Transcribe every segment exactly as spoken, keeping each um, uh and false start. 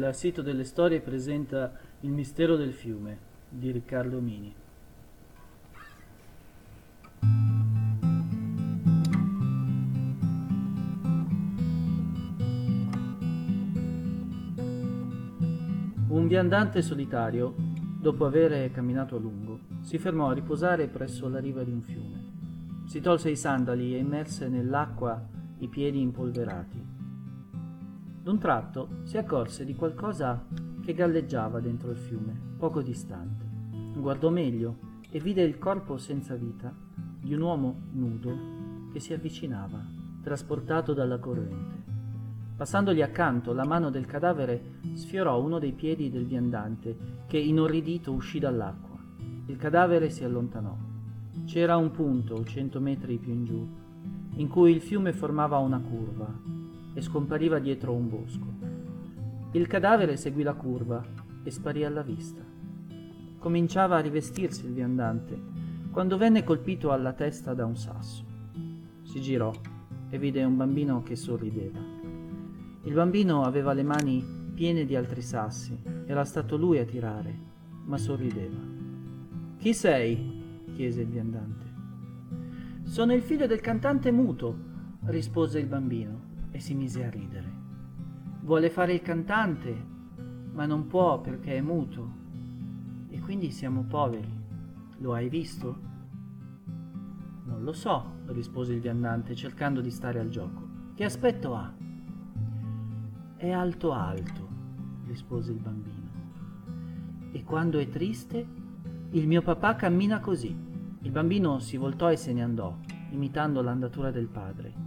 Il sito delle storie presenta Il mistero del fiume di Riccardo Mini. Un viandante solitario, dopo aver camminato a lungo, si fermò a riposare presso la riva di un fiume. Si tolse i sandali e immerse nell'acqua i piedi impolverati. D'un tratto si accorse di qualcosa che galleggiava dentro il fiume, poco distante. Guardò meglio e vide il corpo senza vita di un uomo nudo che si avvicinava, trasportato dalla corrente. Passandogli accanto, la mano del cadavere sfiorò uno dei piedi del viandante, che inorridito uscì dall'acqua. Il cadavere si allontanò. C'era un punto, cento metri più in giù, in cui il fiume formava una curva e scompariva dietro un bosco. Il cadavere seguì la curva e sparì alla vista. Cominciava a rivestirsi il viandante, quando venne colpito alla testa da un sasso. Si girò e vide un bambino che sorrideva. Il bambino aveva le mani piene di altri sassi, era stato lui a tirare, ma sorrideva. «Chi sei?» chiese il viandante. «Sono il figlio del cantante muto», rispose il bambino e si mise a ridere. «Vuole fare il cantante, ma non può perché è muto. E quindi siamo poveri. Lo hai visto?» «Non lo so», rispose il viandante, cercando di stare al gioco. «Che aspetto ha?» «È alto alto», rispose il bambino. «E quando è triste, il mio papà cammina così». Il bambino si voltò e se ne andò, imitando l'andatura del padre.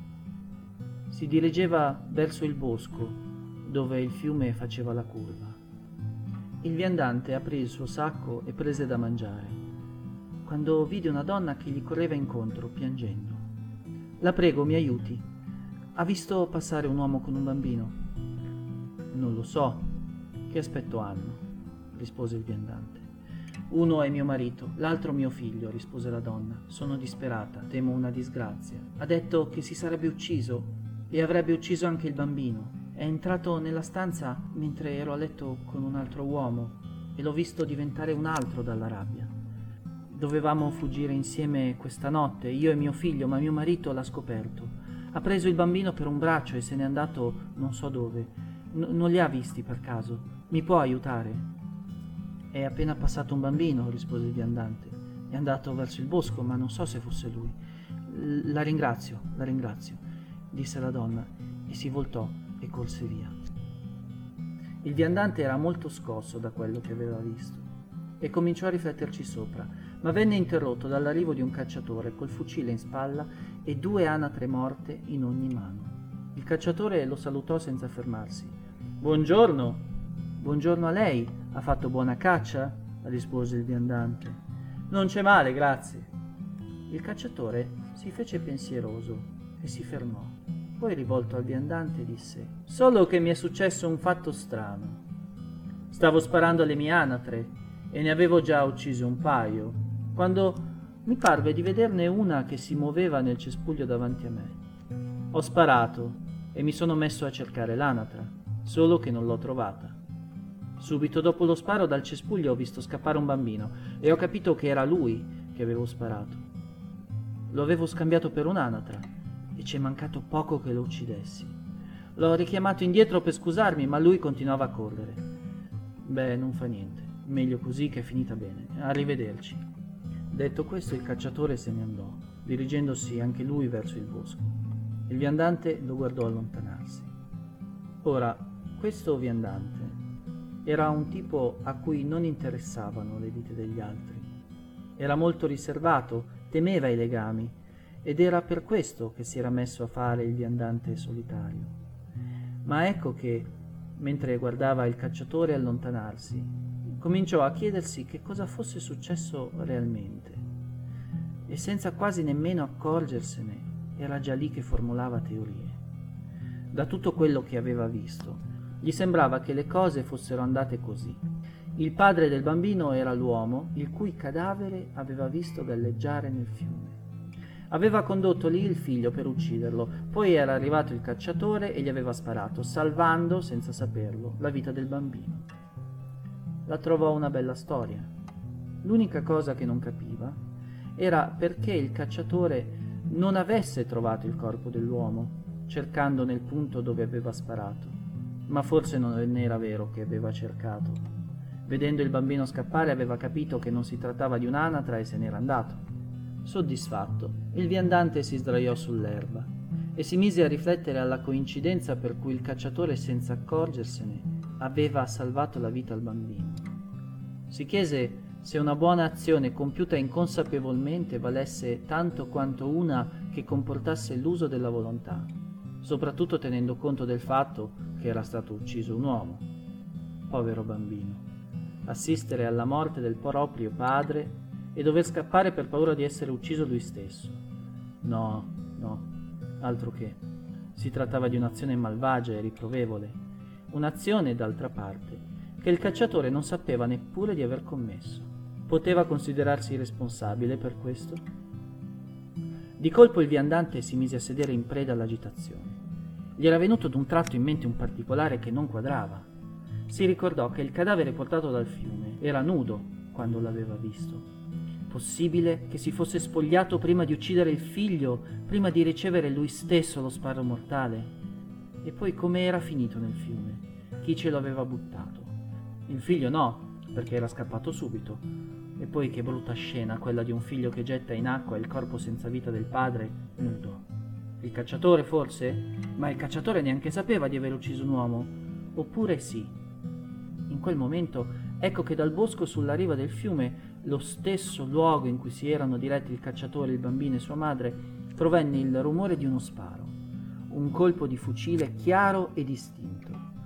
Si dirigeva verso il bosco, dove il fiume faceva la curva. Il viandante aprì il suo sacco e prese da mangiare, quando vide una donna che gli correva incontro, piangendo. «La prego, mi aiuti. Ha visto passare un uomo con un bambino?» «Non lo so. Che aspetto hanno?» rispose il viandante. «Uno è mio marito, l'altro mio figlio», rispose la donna. «Sono disperata, temo una disgrazia. Ha detto che si sarebbe ucciso e avrebbe ucciso anche il bambino. È entrato nella stanza mentre ero a letto con un altro uomo e l'ho visto diventare un altro dalla rabbia. Dovevamo fuggire insieme questa notte, io e mio figlio, ma mio marito l'ha scoperto. Ha preso il bambino per un braccio e se n'è andato non so dove. N- non li ha visti per caso. Mi può aiutare?» «È appena passato un bambino», rispose il viandante. «È andato verso il bosco, ma non so se fosse lui». L- «La ringrazio, la ringrazio», disse la donna e si voltò e corse via. Il viandante era molto scosso da quello che aveva visto e cominciò a rifletterci sopra, ma venne interrotto dall'arrivo di un cacciatore col fucile in spalla e due anatre morte in ogni mano. Il cacciatore lo salutò senza fermarsi. «Buongiorno!» «Buongiorno a lei. Ha fatto buona caccia?» rispose il viandante. «Non c'è male, grazie». Il cacciatore si fece pensieroso e si fermò. Poi, rivolto al viandante, disse: «Solo che mi è successo un fatto strano. Stavo sparando alle mie anatre e ne avevo già ucciso un paio, quando mi parve di vederne una che si muoveva nel cespuglio davanti a me. Ho sparato e mi sono messo a cercare l'anatra, solo che non l'ho trovata. Subito dopo lo sparo dal cespuglio ho visto scappare un bambino e ho capito che era lui che avevo sparato. Lo avevo scambiato per un'anatra e ci è mancato poco che lo uccidessi. L'ho richiamato indietro per scusarmi, ma lui continuava a correre. Beh, non fa niente, meglio così che è finita bene. Arrivederci». Detto questo, il cacciatore se ne andò, dirigendosi anche lui verso il bosco. Il viandante lo guardò allontanarsi. Ora, questo viandante era un tipo a cui non interessavano le vite degli altri. Era molto riservato, temeva i legami, ed era per questo che si era messo a fare il viandante solitario. Ma ecco che, mentre guardava il cacciatore allontanarsi, cominciò a chiedersi che cosa fosse successo realmente, e senza quasi nemmeno accorgersene era già lì che formulava teorie. Da tutto quello che aveva visto, gli sembrava che le cose fossero andate così. Il padre del bambino era l'uomo il cui cadavere aveva visto galleggiare nel fiume. Aveva condotto lì il figlio per ucciderlo, poi era arrivato il cacciatore e gli aveva sparato, salvando, senza saperlo, la vita del bambino. La trovò una bella storia. L'unica cosa che non capiva era perché il cacciatore non avesse trovato il corpo dell'uomo, cercando nel punto dove aveva sparato. Ma forse non era vero che aveva cercato. Vedendo il bambino scappare aveva capito che non si trattava di un'anatra e se n'era andato. Soddisfatto, il viandante si sdraiò sull'erba e si mise a riflettere alla coincidenza per cui il cacciatore, senza accorgersene, aveva salvato la vita al bambino. Si chiese se una buona azione compiuta inconsapevolmente valesse tanto quanto una che comportasse l'uso della volontà, soprattutto tenendo conto del fatto che era stato ucciso un uomo. Povero bambino, assistere alla morte del proprio padre e dover scappare per paura di essere ucciso lui stesso. No, no, altro che. Si trattava di un'azione malvagia e riprovevole, un'azione, d'altra parte, che il cacciatore non sapeva neppure di aver commesso. Poteva considerarsi responsabile per questo? Di colpo il viandante si mise a sedere in preda all'agitazione. Gli era venuto d'un tratto in mente un particolare che non quadrava. Si ricordò che il cadavere portato dal fiume era nudo quando l'aveva visto. Possibile che si fosse spogliato prima di uccidere il figlio, prima di ricevere lui stesso lo sparo mortale? E poi come era finito nel fiume? Chi ce lo aveva buttato? Il figlio no, perché era scappato subito. E poi che brutta scena, quella di un figlio che getta in acqua il corpo senza vita del padre, nudo. Il cacciatore forse? Ma il cacciatore neanche sapeva di aver ucciso un uomo. Oppure sì. In quel momento ecco che dal bosco sulla riva del fiume, lo stesso luogo in cui si erano diretti il cacciatore, il bambino e sua madre, provenne il rumore di uno sparo, un colpo di fucile chiaro e distinto.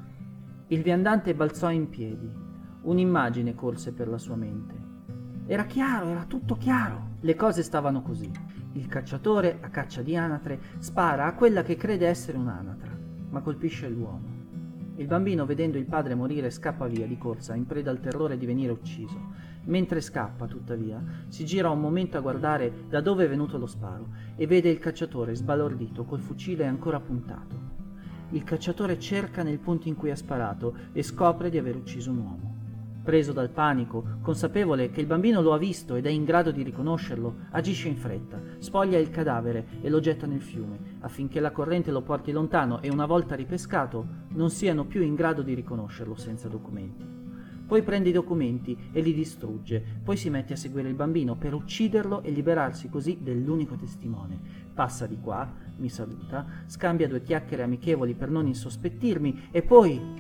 Il viandante balzò in piedi, un'immagine corse per la sua mente. Era chiaro, era tutto chiaro. Le cose stavano così. Il cacciatore, a caccia di anatre, spara a quella che crede essere un'anatra, ma colpisce l'uomo. Il bambino, vedendo il padre morire, scappa via di corsa, in preda al terrore di venire ucciso. Mentre scappa, tuttavia, si gira un momento a guardare da dove è venuto lo sparo e vede il cacciatore sbalordito col fucile ancora puntato. Il cacciatore cerca nel punto in cui ha sparato e scopre di aver ucciso un uomo. Preso dal panico, consapevole che il bambino lo ha visto ed è in grado di riconoscerlo, agisce in fretta, spoglia il cadavere e lo getta nel fiume, affinché la corrente lo porti lontano e una volta ripescato non siano più in grado di riconoscerlo senza documenti. Poi prende i documenti e li distrugge, poi si mette a seguire il bambino per ucciderlo e liberarsi così dell'unico testimone. Passa di qua, mi saluta, scambia due chiacchiere amichevoli per non insospettirmi e poi...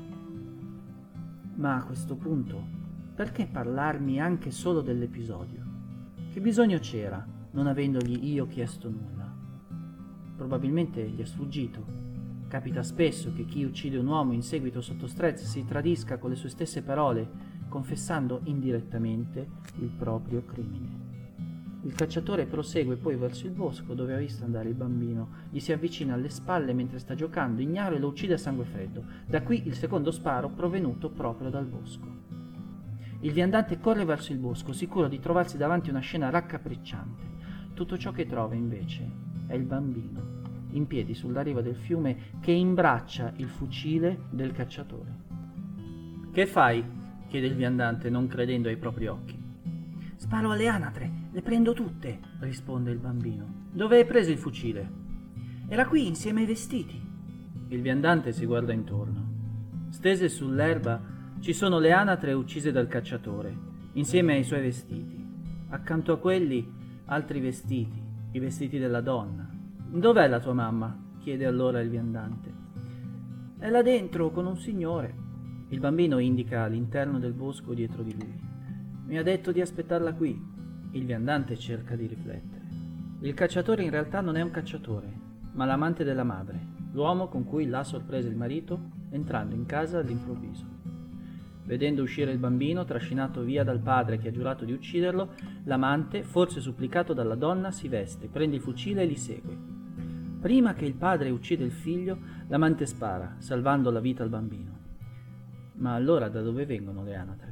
Ma a questo punto, perché parlarmi anche solo dell'episodio? Che bisogno c'era, non avendogli io chiesto nulla? Probabilmente gli è sfuggito. Capita spesso che chi uccide un uomo in seguito sotto stress si tradisca con le sue stesse parole, confessando indirettamente il proprio crimine. Il cacciatore prosegue poi verso il bosco dove ha visto andare il bambino, gli si avvicina alle spalle mentre sta giocando ignaro e lo uccide a sangue freddo. Da qui il secondo sparo provenuto proprio dal bosco. Il viandante corre verso il bosco, sicuro di trovarsi davanti a una scena raccapricciante. Tutto ciò che trova invece è il bambino, in piedi sulla riva del fiume, che imbraccia il fucile del cacciatore. «Che fai?» chiede il viandante, non credendo ai propri occhi. «Sparo alle anatre, le prendo tutte», risponde il bambino. «Dove hai preso il fucile?» «Era qui insieme ai vestiti». Il viandante si guarda intorno. Stese sull'erba ci sono le anatre uccise dal cacciatore, insieme ai suoi vestiti. Accanto a quelli altri vestiti, i vestiti della donna. «Dov'è la tua mamma?» chiede allora il viandante. «È là dentro con un signore». Il bambino indica l'interno del bosco dietro di lui. «Mi ha detto di aspettarla qui». Il viandante cerca di riflettere. Il cacciatore in realtà non è un cacciatore, ma l'amante della madre, l'uomo con cui l'ha sorpresa il marito entrando in casa all'improvviso. Vedendo uscire il bambino, trascinato via dal padre che ha giurato di ucciderlo, l'amante, forse supplicato dalla donna, si veste, prende il fucile e li segue. Prima che il padre uccida il figlio, l'amante spara, salvando la vita al bambino. Ma allora da dove vengono le anatre?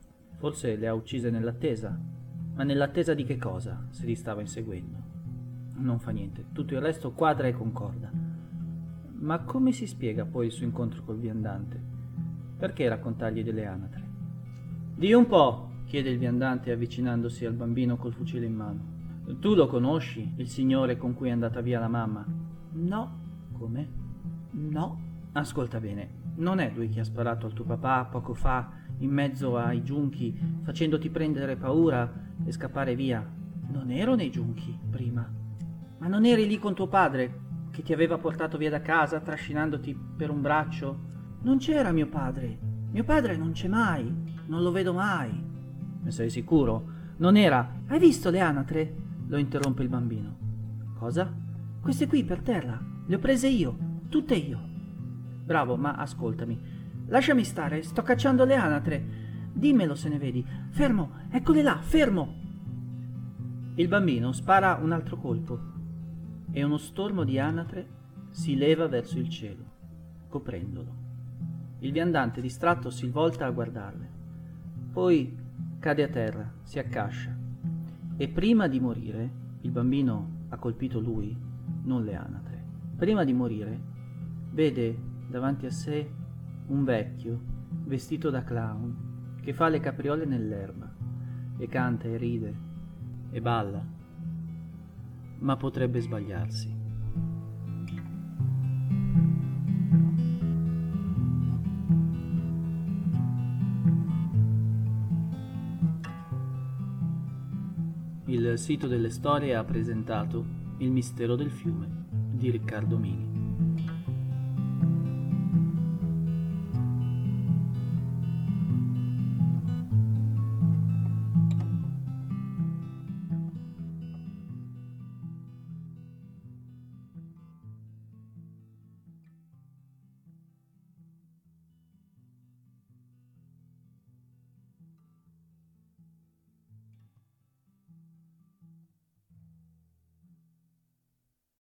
Forse le ha uccise nell'attesa? Ma nell'attesa di che cosa se li stava inseguendo? Non fa niente, tutto il resto quadra e concorda. Ma come si spiega poi il suo incontro col viandante? Perché raccontargli delle anatre? Di un po', chiede il viandante avvicinandosi al bambino col fucile in mano. Tu lo conosci, il signore con cui è andata via la mamma? No. Come? No. Ascolta bene, non è lui che ha sparato al tuo papà poco fa, in mezzo ai giunchi, facendoti prendere paura e scappare via? Non ero nei giunchi, prima. Ma non eri lì con tuo padre, che ti aveva portato via da casa, trascinandoti per un braccio? Non c'era mio padre. Mio padre non c'è mai. Non lo vedo mai. Ne sei sicuro? Non era... Hai visto le anatre? Lo interrompe il bambino. Cosa? Queste qui per terra. Le ho prese io. Tutte io. Bravo, ma ascoltami. Lasciami stare, sto cacciando le anatre. Dimmelo se ne vedi. Fermo, eccole là, fermo. Il bambino spara un altro colpo e uno stormo di anatre si leva verso il cielo, coprendolo. Il viandante distratto si volta a guardarle. Poi cade a terra, si accascia e prima di morire, il bambino ha colpito lui, non le anatre. Prima di morire, vede davanti a sé un vecchio vestito da clown che fa le capriole nell'erba e canta e ride e balla, ma potrebbe sbagliarsi. Il sito delle storie ha presentato Il mistero del fiume di Riccardo Mini.